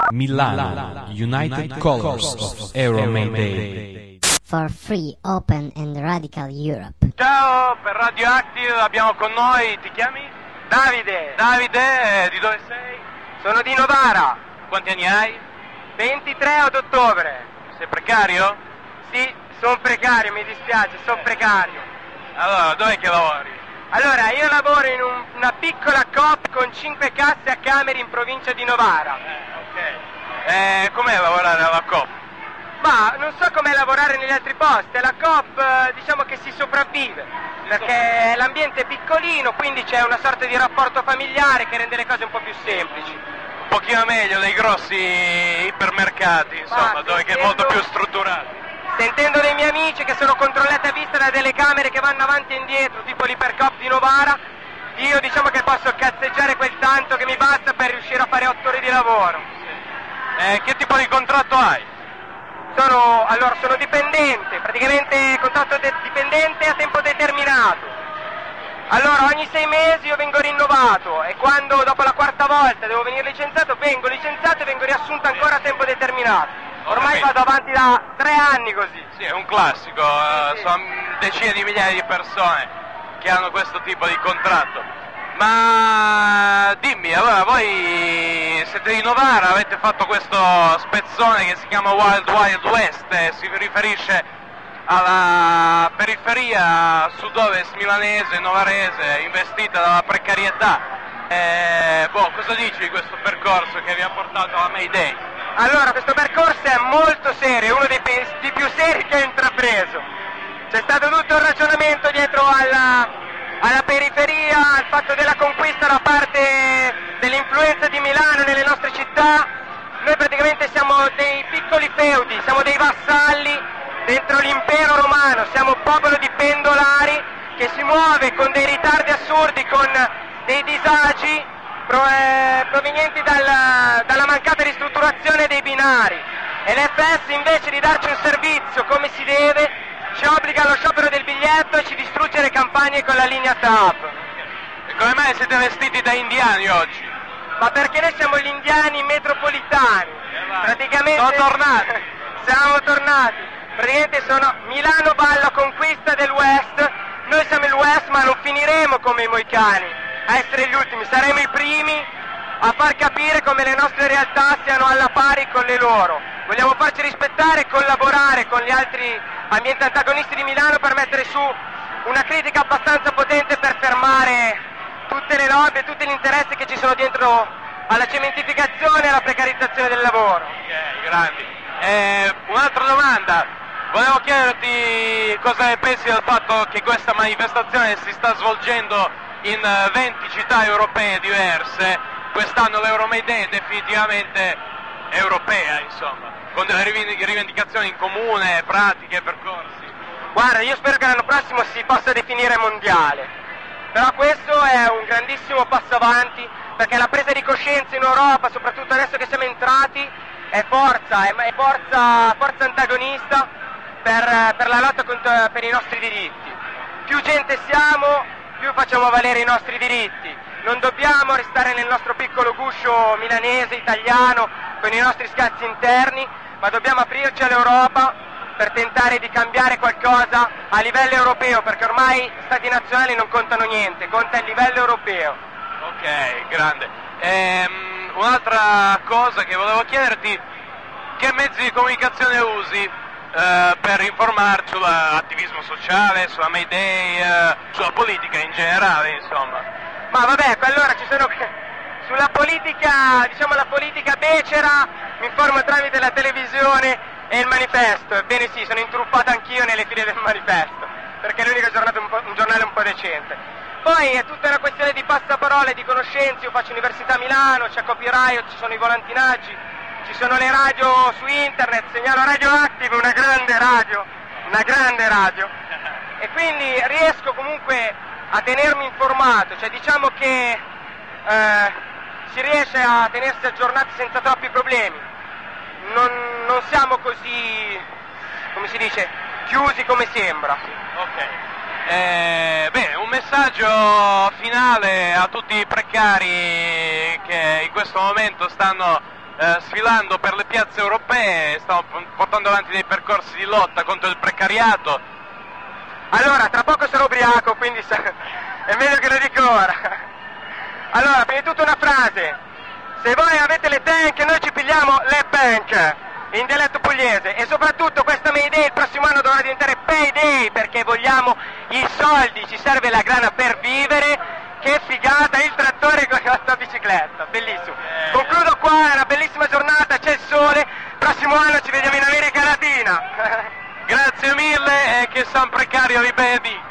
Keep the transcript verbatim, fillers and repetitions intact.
Milano, United Colors of Euromaiday. For free, open and radical Europe. Ciao, per Radioactive abbiamo con noi, ti chiami? Davide. Davide, eh, di dove sei? Sono di Novara. Quanti anni hai? ventitré ad ottobre. Sei precario? Sì, sono precario, mi dispiace, sono precario. Allora, dov'è che lavori? Allora, io lavoro in un, una piccola coop con cinque casse a camere in provincia di Novara. Eh, ok. Eh, com'è lavorare alla coop? Ma non so com'è lavorare negli altri posti, alla coop eh, diciamo che si sopravvive, perché l'ambiente è piccolino, quindi c'è una sorta di rapporto familiare che rende le cose un po' più semplici. Un pochino meglio dei grossi ipermercati, insomma, Ma, dove sentendo, è molto più strutturato. Sentendo dei miei amici che sono controllati a vista da delle camere che vanno avanti e indietro, tipo l'ipercoop di Novara, io diciamo che posso cazzeggiare quel tanto che mi basta per riuscire a fare otto ore di lavoro. Eh, che tipo di contratto hai? Sono, allora, sono dipendente, praticamente contratto de- dipendente a tempo determinato. Allora, ogni sei mesi io vengo rinnovato e quando dopo la quarta volta devo venire licenziato, vengo licenziato e vengo riassunto ancora a tempo determinato. Ormai vado avanti da tre anni così. Sì, è un classico, Sì, uh, sì. sono decine di migliaia di persone che hanno questo tipo di contratto. Ma dimmi, allora voi siete di Novara, avete fatto questo spezzone che si chiama Wild Wild West e si riferisce alla periferia sud-ovest milanese, novarese, investita dalla precarietà. Eh, boh, cosa dici di questo percorso che vi ha portato alla Mayday? Allora, questo percorso è molto serio, è uno dei, pe- dei più seri che ho intrapreso. C'è stato tutto un ragionamento dietro alla, alla periferia, al fatto della conquista da parte dell'influenza di Milano nelle nostre città. Noi praticamente siamo dei piccoli feudi, siamo dei vassalli dentro l'impero romano, siamo un popolo di pendolari che si muove con dei ritardi assurdi, con dei disagi pro, eh, provenienti dal, dalla mancata ristrutturazione dei binari. E l'F S invece di darci un servizio come si deve ci obbliga allo sciopero del biglietto e ci distrugge le campagne con la linea T A P. E come mai siete vestiti da indiani oggi? Ma perché noi siamo gli indiani metropolitani, praticamente Sono tornati. siamo tornati, praticamente sono Milano balla conquista del West, noi siamo il West ma non finiremo come i moicani a essere gli ultimi, saremo i primi a far capire come le nostre realtà siano alla pari con le loro. Vogliamo farci rispettare e collaborare con gli altri ambienti antagonisti di Milano per mettere su una critica abbastanza potente per fermare tutte le lobby e tutti gli interessi che ci sono dietro alla cementificazione e alla precarizzazione del lavoro. Ok, grandi. Eh, un'altra domanda, volevo chiederti cosa ne pensi del fatto che questa manifestazione si sta svolgendo in venti città europee diverse. Quest'anno l'Euromayday è definitivamente europea, insomma, con delle rivendicazioni in comune, pratiche, percorsi. Guarda, io spero che l'anno prossimo si possa definire mondiale, però questo è un grandissimo passo avanti, perché la presa di coscienza in Europa, soprattutto adesso che siamo entrati, è forza, è, è forza, forza antagonista per, per la lotta contro, per i nostri diritti. Più gente siamo, più facciamo valere i nostri diritti. Non dobbiamo restare nel nostro piccolo guscio milanese, italiano, con i nostri scazzi interni, ma dobbiamo aprirci all'Europa per tentare di cambiare qualcosa a livello europeo, perché ormai stati nazionali non contano niente, conta il livello europeo. Ok, grande. Ehm, un'altra cosa che volevo chiederti, che mezzi di comunicazione usi eh, per informarci sull'attivismo sociale, sulla Mayday, eh, sulla politica in generale, insomma? Ma vabbè, allora ci sono sulla politica, diciamo la politica becera, mi informo tramite la televisione e il manifesto. Ebbene sì, sono intruppato anch'io nelle file del manifesto, perché è l'unica giornata un, po', un giornale un po' decente. Poi è tutta una questione di passaparole, di conoscenze, io faccio Università a Milano, c'è copyright, ci sono i volantinaggi, ci sono le radio su internet, segnalo Radioactive, una grande radio, una grande radio. E quindi riesco comunque a tenermi informato, cioè diciamo che eh, si riesce a tenersi aggiornati senza troppi problemi, non, non siamo così, come si dice, chiusi come sembra. Ok, eh, bene, un messaggio finale a tutti i precari che in questo momento stanno eh, sfilando per le piazze europee, stanno portando avanti dei percorsi di lotta contro il precariato. Allora, tra poco sarò ubriaco, quindi sa... è meglio che lo dico ora. Allora, prima di tutto una frase: se voi avete le tank, noi ci pigliamo le bank, in dialetto pugliese. E soprattutto questa Mayday il prossimo anno dovrà diventare Payday, perché vogliamo i soldi, ci serve la grana per vivere. Che figata, il trattore con la bicicletta, bellissimo. Concludo qua, è una bellissima giornata, c'è il sole, prossimo anno ci vediamo in America Latina. Grazie mille e che San Precario vi benedica.